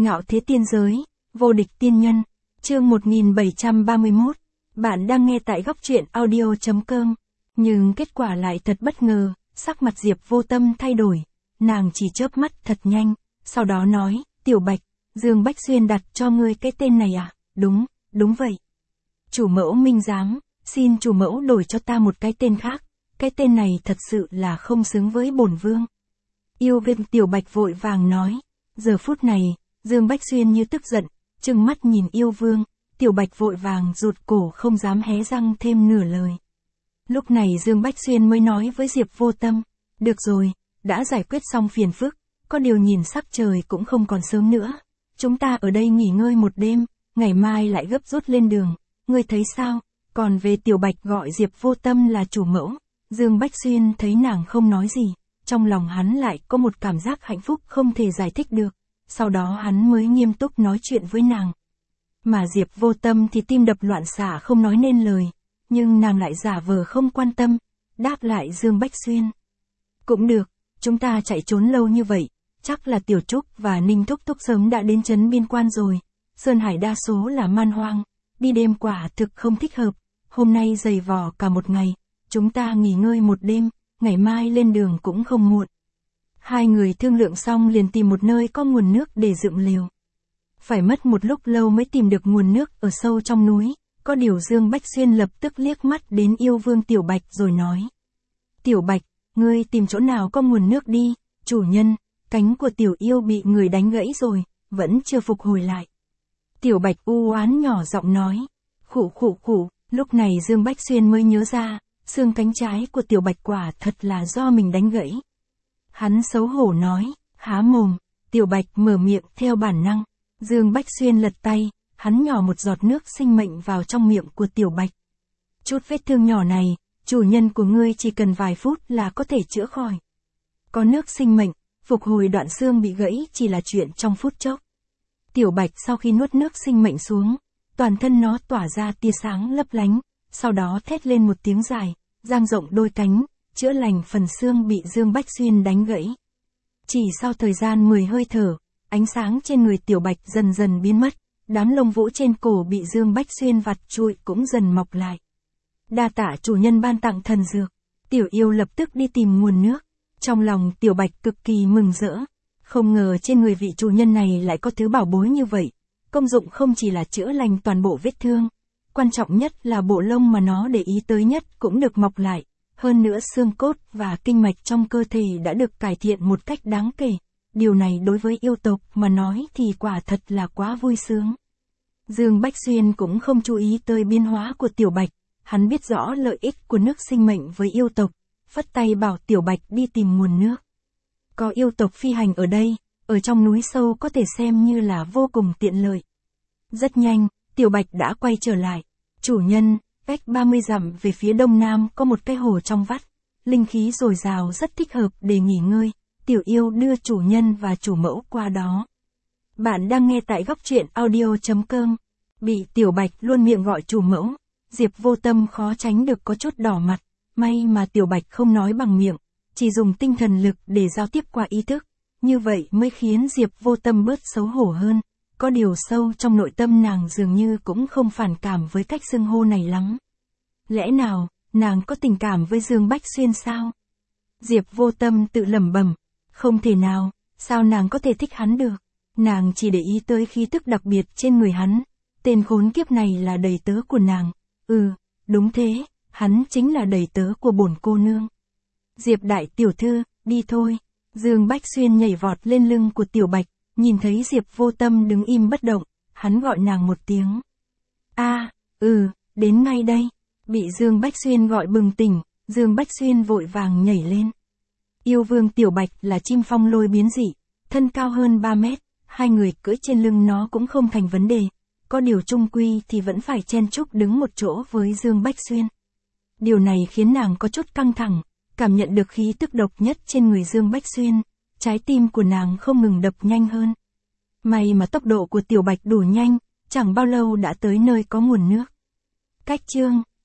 Ngạo thế tiên giới, vô địch tiên nhân, chương 1731, bạn đang nghe tại góc truyện audio.com, nhưng kết quả lại thật bất ngờ, sắc mặt Diệp Vô Tâm thay đổi, nàng chỉ chớp mắt thật nhanh, sau đó nói, Tiểu Bạch, Dương Bách Xuyên đặt cho ngươi cái tên này à, đúng vậy. Chủ mẫu minh giám, xin chủ mẫu đổi cho ta một cái tên khác, cái tên này thật sự là không xứng với bổn vương. Yêu Viêm Tiểu Bạch vội vàng nói, giờ phút này, Dương Bách Xuyên như tức giận, trừng mắt nhìn Yêu Vương, Tiểu Bạch vội vàng rụt cổ không dám hé răng thêm nửa lời. Lúc này Dương Bách Xuyên mới nói với Diệp Vô Tâm, được rồi, đã giải quyết xong phiền phức, có điều nhìn sắc trời cũng không còn sớm nữa, chúng ta ở đây nghỉ ngơi một đêm, ngày mai lại gấp rút lên đường, ngươi thấy sao? Còn về Tiểu Bạch gọi Diệp Vô Tâm là chủ mẫu, Dương Bách Xuyên thấy nàng không nói gì, trong lòng hắn lại có một cảm giác hạnh phúc không thể giải thích được, sau đó hắn mới nghiêm túc nói chuyện với nàng. Mà Diệp Vô Tâm thì tim đập loạn xạ không nói nên lời, nhưng nàng lại giả vờ không quan tâm, đáp lại Dương Bách Xuyên. Cũng được, chúng ta chạy trốn lâu như vậy, chắc là Tiểu Trúc và Ninh Thúc Thúc sớm đã đến trấn biên quan rồi, Sơn Hải đa số là man hoang, đi đêm quả thực không thích hợp, hôm nay dày vò cả một ngày, chúng ta nghỉ ngơi một đêm, ngày mai lên đường cũng không muộn. Hai người thương lượng xong liền tìm một nơi có nguồn nước để dựng lều. Phải mất một lúc lâu mới tìm được nguồn nước ở sâu trong núi, có điều Dương Bách Xuyên lập tức liếc mắt đến Yêu Vương Tiểu Bạch rồi nói. Tiểu Bạch, ngươi tìm chỗ nào có nguồn nước đi, chủ nhân, cánh của Tiểu Yêu bị người đánh gãy rồi, vẫn chưa phục hồi lại. Tiểu Bạch u oán nhỏ giọng nói, khụ, lúc này Dương Bách Xuyên mới nhớ ra, xương cánh trái của Tiểu Bạch quả thật là do mình đánh gãy. Hắn xấu hổ nói, há mồm, Tiểu Bạch mở miệng theo bản năng, Dương Bách Xuyên lật tay, hắn nhỏ một giọt nước sinh mệnh vào trong miệng của Tiểu Bạch. Chút vết thương nhỏ này, chủ nhân của ngươi chỉ cần vài phút là có thể chữa khỏi. Có nước sinh mệnh, phục hồi đoạn xương bị gãy chỉ là chuyện trong phút chốc. Tiểu Bạch sau khi nuốt nước sinh mệnh xuống, toàn thân nó tỏa ra tia sáng lấp lánh, sau đó thét lên một tiếng dài, dang rộng đôi cánh, chữa lành phần xương bị Dương Bách Xuyên đánh gãy. Chỉ sau thời gian 10 hơi thở, ánh sáng trên người Tiểu Bạch dần dần biến mất, đám lông vũ trên cổ bị Dương Bách Xuyên vặt trụi cũng dần mọc lại. Đa tạ chủ nhân ban tặng thần dược, Tiểu Yêu lập tức đi tìm nguồn nước. Trong lòng Tiểu Bạch cực kỳ mừng rỡ, không ngờ trên người vị chủ nhân này lại có thứ bảo bối như vậy, công dụng không chỉ là chữa lành toàn bộ vết thương, quan trọng nhất là bộ lông mà nó để ý tới nhất cũng được mọc lại, hơn nữa xương cốt và kinh mạch trong cơ thể đã được cải thiện một cách đáng kể, điều này đối với yêu tộc mà nói thì quả thật là quá vui sướng. Dương Bách Xuyên cũng không chú ý tới biến hóa của Tiểu Bạch, hắn biết rõ lợi ích của nước sinh mệnh với yêu tộc, phất tay bảo Tiểu Bạch đi tìm nguồn nước. Có yêu tộc phi hành ở đây, ở trong núi sâu có thể xem như là vô cùng tiện lợi. Rất nhanh, Tiểu Bạch đã quay trở lại. Chủ nhân, cách 30 dặm về phía đông nam có một cái hồ trong vắt, linh khí dồi dào rất thích hợp để nghỉ ngơi, Tiểu Yêu đưa chủ nhân và chủ mẫu qua đó. Bạn đang nghe tại góc truyện audio.com, bị Tiểu Bạch luôn miệng gọi chủ mẫu, Diệp Vô Tâm khó tránh được có chút đỏ mặt, may mà Tiểu Bạch không nói bằng miệng, chỉ dùng tinh thần lực để giao tiếp qua ý thức, như vậy mới khiến Diệp Vô Tâm bớt xấu hổ hơn. Có điều sâu trong nội tâm nàng dường như cũng không phản cảm với cách xưng hô này lắm. Lẽ nào, nàng có tình cảm với Dương Bách Xuyên sao? Diệp Vô Tâm tự lẩm bẩm, không thể nào, sao nàng có thể thích hắn được? Nàng chỉ để ý tới khí tức đặc biệt trên người hắn, tên khốn kiếp này là đầy tớ của nàng. Đúng thế, hắn chính là đầy tớ của bổn cô nương. Diệp đại tiểu thư, đi thôi. Dương Bách Xuyên nhảy vọt lên lưng của Tiểu Bạch. Nhìn thấy Diệp Vô Tâm đứng im bất động, hắn gọi nàng một tiếng. Đến ngay đây. Bị Dương Bách Xuyên gọi bừng tỉnh, Dương Bách Xuyên vội vàng nhảy lên. Yêu Vương Tiểu Bạch là chim phong lôi biến dị, thân cao hơn 3 mét, hai người cưỡi trên lưng nó cũng không thành vấn đề, có điều chung quy thì vẫn phải chen chúc đứng một chỗ với Dương Bách Xuyên. Điều này khiến nàng có chút căng thẳng, cảm nhận được khí tức độc nhất trên người Dương Bách Xuyên. Trái tim của nàng không ngừng đập nhanh hơn. May mà tốc độ của Tiểu Bạch đủ nhanh, chẳng bao lâu đã tới nơi có nguồn nước. Cách chương